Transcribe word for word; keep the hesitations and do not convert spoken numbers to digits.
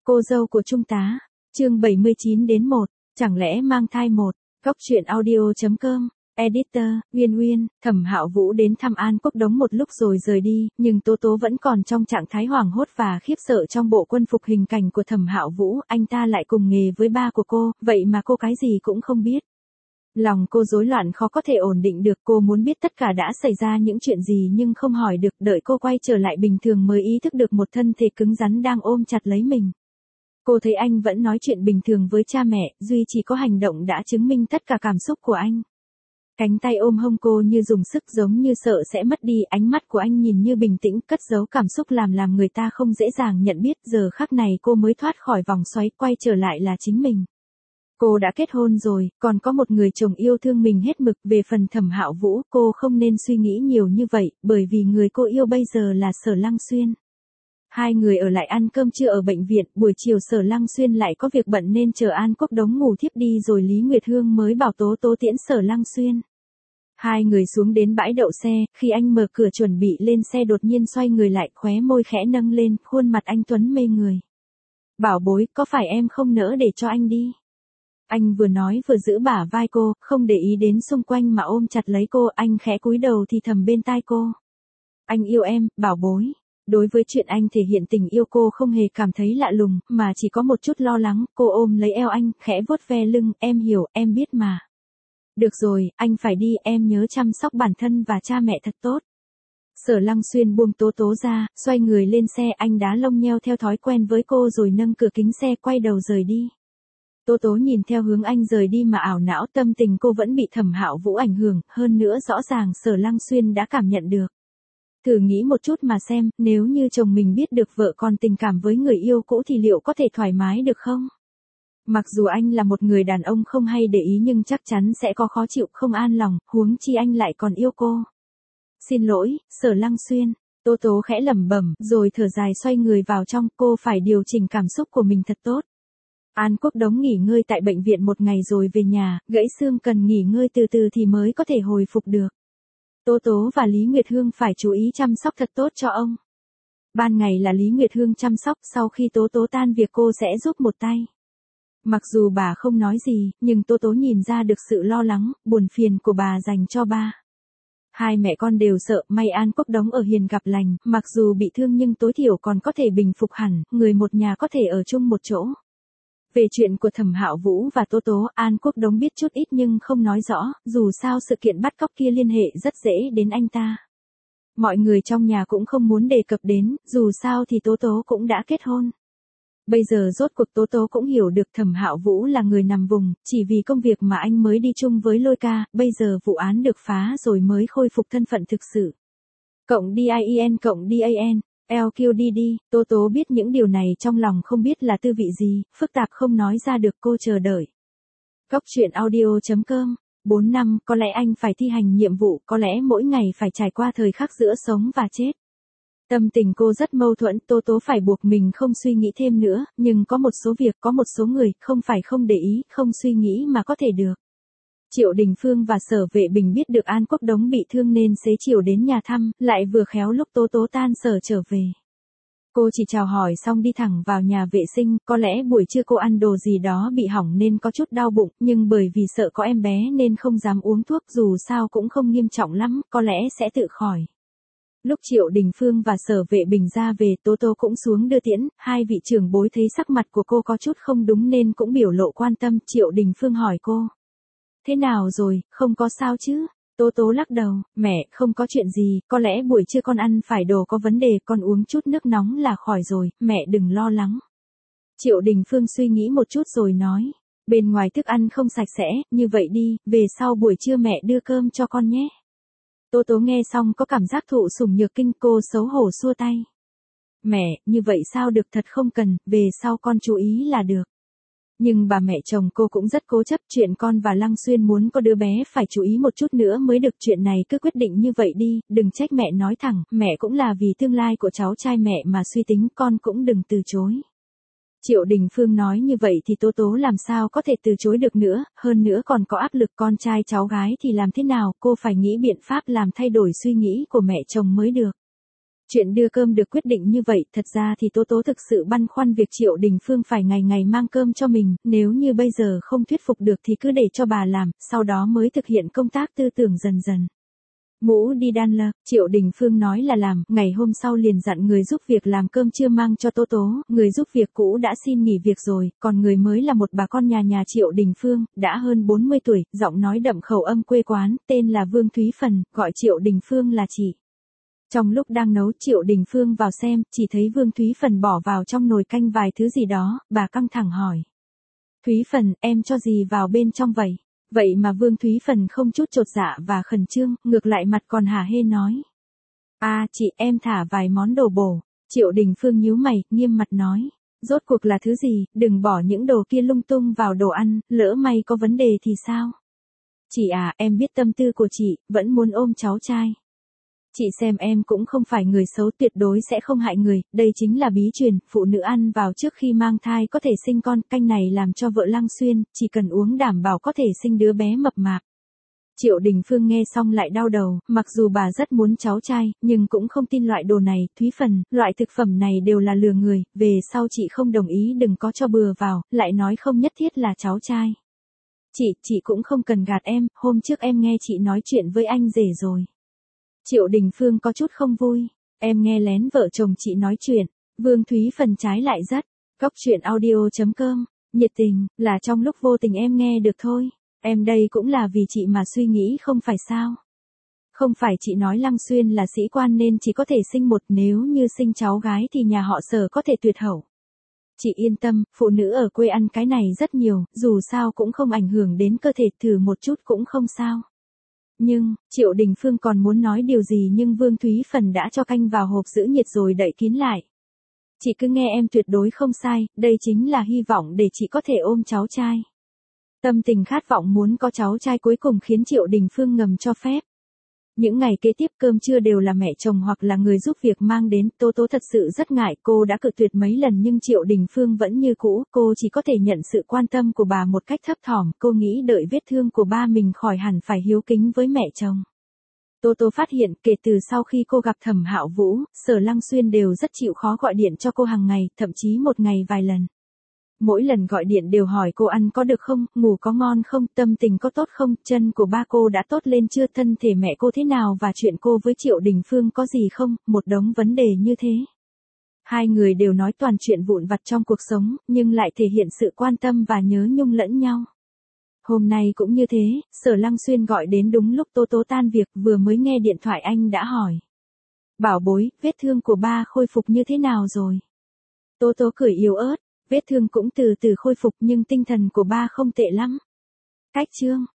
Cô dâu của Trung tá, chương bảy mươi chín đến một, chẳng lẽ mang thai một, Cóc truyện audio.com, editor, Uyên Uyên, Thẩm Hạo Vũ đến thăm An Quốc Đống một lúc rồi rời đi, nhưng Tố Tố vẫn còn trong trạng thái hoảng hốt và khiếp sợ trong bộ quân phục hình cảnh của Thẩm Hạo Vũ, anh ta lại cùng nghề với ba của cô, vậy mà cô cái gì cũng không biết. Lòng cô rối loạn khó có thể ổn định được, cô muốn biết tất cả đã xảy ra những chuyện gì nhưng không hỏi được, đợi cô quay trở lại bình thường mới ý thức được một thân thể cứng rắn đang ôm chặt lấy mình. Cô thấy anh vẫn nói chuyện bình thường với cha mẹ, duy chỉ có hành động đã chứng minh tất cả cảm xúc của anh. Cánh tay ôm hông cô như dùng sức giống như sợ sẽ mất đi, ánh mắt của anh nhìn như bình tĩnh, cất giấu cảm xúc làm làm người ta không dễ dàng nhận biết, giờ khắc này cô mới thoát khỏi vòng xoáy, quay trở lại là chính mình. Cô đã kết hôn rồi, còn có một người chồng yêu thương mình hết mực, về phần Thẩm Hạo Vũ, cô không nên suy nghĩ nhiều như vậy, bởi vì người cô yêu bây giờ là Sở Lăng Xuyên. Hai người ở lại ăn cơm trưa ở bệnh viện, buổi chiều Sở Lăng Xuyên lại có việc bận nên chờ An Quốc Đống ngủ thiếp đi rồi Lý Nguyệt Hương mới bảo Tố Tố tiễn Sở Lăng Xuyên. Hai người xuống đến bãi đậu xe, khi anh mở cửa chuẩn bị lên xe đột nhiên xoay người lại, khóe môi khẽ nâng lên, khuôn mặt anh tuấn mê người. Bảo bối, có phải em không nỡ để cho anh đi? Anh vừa nói vừa giữ bả vai cô, không để ý đến xung quanh mà ôm chặt lấy cô, anh khẽ cúi đầu thì thầm bên tai cô. Anh yêu em, bảo bối. Đối với chuyện anh thể hiện tình yêu cô không hề cảm thấy lạ lùng, mà chỉ có một chút lo lắng, cô ôm lấy eo anh, khẽ vuốt ve lưng, em hiểu, em biết mà. Được rồi, anh phải đi, em nhớ chăm sóc bản thân và cha mẹ thật tốt. Sở Lăng Xuyên buông Tố Tố ra, xoay người lên xe, anh đá lông nheo theo thói quen với cô rồi nâng cửa kính xe quay đầu rời đi. Tố Tố nhìn theo hướng anh rời đi mà ảo não, tâm tình cô vẫn bị Thẩm Hạo Vũ ảnh hưởng, hơn nữa rõ ràng Sở Lăng Xuyên đã cảm nhận được. Thử nghĩ một chút mà xem, nếu như chồng mình biết được vợ còn tình cảm với người yêu cũ thì liệu có thể thoải mái được không? Mặc dù anh là một người đàn ông không hay để ý nhưng chắc chắn sẽ có khó chịu, không an lòng, huống chi anh lại còn yêu cô. Xin lỗi, Sở Lăng Xuyên. Tố Tố khẽ lẩm bẩm, rồi thở dài xoay người vào trong, cô phải điều chỉnh cảm xúc của mình thật tốt. An Quốc Đống nghỉ ngơi tại bệnh viện một ngày rồi về nhà, gãy xương cần nghỉ ngơi từ từ thì mới có thể hồi phục được. Tố Tố và Lý Nguyệt Hương phải chú ý chăm sóc thật tốt cho ông. Ban ngày là Lý Nguyệt Hương chăm sóc, sau khi Tố Tố tan việc cô sẽ giúp một tay. Mặc dù bà không nói gì, nhưng Tố Tố nhìn ra được sự lo lắng, buồn phiền của bà dành cho ba. Hai mẹ con đều sợ, may An Quốc Đống ở hiền gặp lành, mặc dù bị thương nhưng tối thiểu còn có thể bình phục hẳn, người một nhà có thể ở chung một chỗ. Về chuyện của Thẩm Hạo Vũ và Tố Tố, An Quốc Đống biết chút ít nhưng không nói rõ, dù sao sự kiện bắt cóc kia liên hệ rất dễ đến anh ta. Mọi người trong nhà cũng không muốn đề cập đến, dù sao thì Tố Tố cũng đã kết hôn. Bây giờ rốt cuộc Tố Tố cũng hiểu được Thẩm Hạo Vũ là người nằm vùng, chỉ vì công việc mà anh mới đi chung với Lôi Ca, bây giờ vụ án được phá rồi mới khôi phục thân phận thực sự. Cộng DIEN cộng DAN. lờ quy đê đê, Tố Tố biết những điều này trong lòng không biết là tư vị gì, phức tạp không nói ra được, cô chờ đợi. Cóc truyện audio.com, bốn năm, có lẽ anh phải thi hành nhiệm vụ, có lẽ mỗi ngày phải trải qua thời khắc giữa sống và chết. Tâm tình cô rất mâu thuẫn, Tố Tố phải buộc mình không suy nghĩ thêm nữa, nhưng có một số việc, có một số người, không phải không để ý, không suy nghĩ mà có thể được. Triệu Đình Phương và Sở Vệ Bình biết được An Quốc Đống bị thương nên xế chiều đến nhà thăm, lại vừa khéo lúc Tố Tố tan sở trở về. Cô chỉ chào hỏi xong đi thẳng vào nhà vệ sinh, có lẽ buổi trưa cô ăn đồ gì đó bị hỏng nên có chút đau bụng, nhưng bởi vì sợ có em bé nên không dám uống thuốc, dù sao cũng không nghiêm trọng lắm, có lẽ sẽ tự khỏi. Lúc Triệu Đình Phương và Sở Vệ Bình ra về, Tố Tố cũng xuống đưa tiễn, hai vị trưởng bối thấy sắc mặt của cô có chút không đúng nên cũng biểu lộ quan tâm, Triệu Đình Phương hỏi cô. Thế nào rồi, không có sao chứ? Tố Tố lắc đầu, mẹ, không có chuyện gì, có lẽ buổi trưa con ăn phải đồ có vấn đề, con uống chút nước nóng là khỏi rồi, mẹ đừng lo lắng. Triệu Đình Phương suy nghĩ một chút rồi nói, bên ngoài thức ăn không sạch sẽ, như vậy đi, về sau buổi trưa mẹ đưa cơm cho con nhé. Tố Tố nghe xong có cảm giác thụ sủng nhược kinh, cô xấu hổ xua tay. Mẹ, như vậy sao được, thật không cần, về sau con chú ý là được. Nhưng bà mẹ chồng cô cũng rất cố chấp, chuyện con và Lăng Xuyên muốn có đứa bé phải chú ý một chút nữa mới được, chuyện này cứ quyết định như vậy đi, đừng trách mẹ nói thẳng, mẹ cũng là vì tương lai của cháu trai mẹ mà suy tính, con cũng đừng từ chối. Triệu Đình Phương nói như vậy thì Tố Tố làm sao có thể từ chối được nữa, hơn nữa còn có áp lực con trai cháu gái thì làm thế nào, cô phải nghĩ biện pháp làm thay đổi suy nghĩ của mẹ chồng mới được. Chuyện đưa cơm được quyết định như vậy, thật ra thì Tố Tố thực sự băn khoăn việc Triệu Đình Phương phải ngày ngày mang cơm cho mình, nếu như bây giờ không thuyết phục được thì cứ để cho bà làm, sau đó mới thực hiện công tác tư tưởng dần dần. Mũ đi đan lơ, Triệu Đình Phương nói là làm, ngày hôm sau liền dặn người giúp việc làm cơm trưa mang cho Tố Tố, người giúp việc cũ đã xin nghỉ việc rồi, còn người mới là một bà con nhà nhà Triệu Đình Phương, đã hơn bốn mươi tuổi, giọng nói đậm khẩu âm quê quán, tên là Vương Thúy Phần, gọi Triệu Đình Phương là chị. Trong lúc đang nấu, Triệu Đình Phương vào xem, chỉ thấy Vương Thúy Phần bỏ vào trong nồi canh vài thứ gì đó, bà căng thẳng hỏi. Thúy Phần, em cho gì vào bên trong vậy? Vậy mà Vương Thúy Phần không chút chột dạ và khẩn trương, ngược lại mặt còn hả hê nói. À, chị, em thả vài món đồ bổ. Triệu Đình Phương nhíu mày, nghiêm mặt nói. Rốt cuộc là thứ gì, đừng bỏ những đồ kia lung tung vào đồ ăn, lỡ may có vấn đề thì sao? Chị à, em biết tâm tư của chị, vẫn muốn ôm cháu trai. Chị xem em cũng không phải người xấu, tuyệt đối sẽ không hại người, đây chính là bí truyền, phụ nữ ăn vào trước khi mang thai có thể sinh con, canh này làm cho vợ Lăng Xuyên, chỉ cần uống đảm bảo có thể sinh đứa bé mập mạp. Triệu Đình Phương nghe xong lại đau đầu, mặc dù bà rất muốn cháu trai, nhưng cũng không tin loại đồ này, Thúy Phần, loại thực phẩm này đều là lừa người, về sau chị không đồng ý đừng có cho bừa vào, lại nói không nhất thiết là cháu trai. Chị, chị cũng không cần gạt em, hôm trước em nghe chị nói chuyện với anh rể rồi. Triệu Đình Phương có chút không vui, em nghe lén vợ chồng chị nói chuyện, Vương Thúy Phần trái lại rất, Cóc truyện audio chấm com, nhiệt tình, là trong lúc vô tình em nghe được thôi, em đây cũng là vì chị mà suy nghĩ không phải sao. Không phải chị nói Lăng Xuyên là sĩ quan nên chỉ có thể sinh một, nếu như sinh cháu gái thì nhà họ Sở có thể tuyệt hậu. Chị yên tâm, phụ nữ ở quê ăn cái này rất nhiều, dù sao cũng không ảnh hưởng đến cơ thể, thử một chút cũng không sao. Nhưng, Triệu Đình Phương còn muốn nói điều gì nhưng Vương Thúy Phần đã cho canh vào hộp giữ nhiệt rồi đậy kín lại. Chị cứ nghe em tuyệt đối không sai, đây chính là hy vọng để chị có thể ôm cháu trai. Tâm tình khát vọng muốn có cháu trai cuối cùng khiến Triệu Đình Phương ngầm cho phép. Những ngày kế tiếp cơm trưa đều là mẹ chồng hoặc là người giúp việc mang đến, Tố Tố thật sự rất ngại, cô đã cự tuyệt mấy lần nhưng Triệu Đình Phương vẫn như cũ, cô chỉ có thể nhận sự quan tâm của bà một cách thấp thỏm, cô nghĩ đợi vết thương của ba mình khỏi hẳn phải hiếu kính với mẹ chồng. Tố Tố phát hiện kể từ sau khi cô gặp Thẩm Hạo Vũ, Sở Lăng Xuyên đều rất chịu khó gọi điện cho cô hàng ngày, thậm chí một ngày vài lần. Mỗi lần gọi điện đều hỏi cô ăn có được không, ngủ có ngon không, tâm tình có tốt không, chân của ba cô đã tốt lên chưa, thân thể mẹ cô thế nào và chuyện cô với Triệu Đình Phương có gì không, một đống vấn đề như thế. Hai người đều nói toàn chuyện vụn vặt trong cuộc sống, nhưng lại thể hiện sự quan tâm và nhớ nhung lẫn nhau. Hôm nay cũng như thế, Sở Lăng Xuyên gọi đến đúng lúc Tố Tố tan việc, vừa mới nghe điện thoại anh đã hỏi. Bảo bối, vết thương của ba khôi phục như thế nào rồi? Tố Tố cười yếu ớt. Vết thương cũng từ từ khôi phục nhưng tinh thần của ba không tệ lắm. Cách chương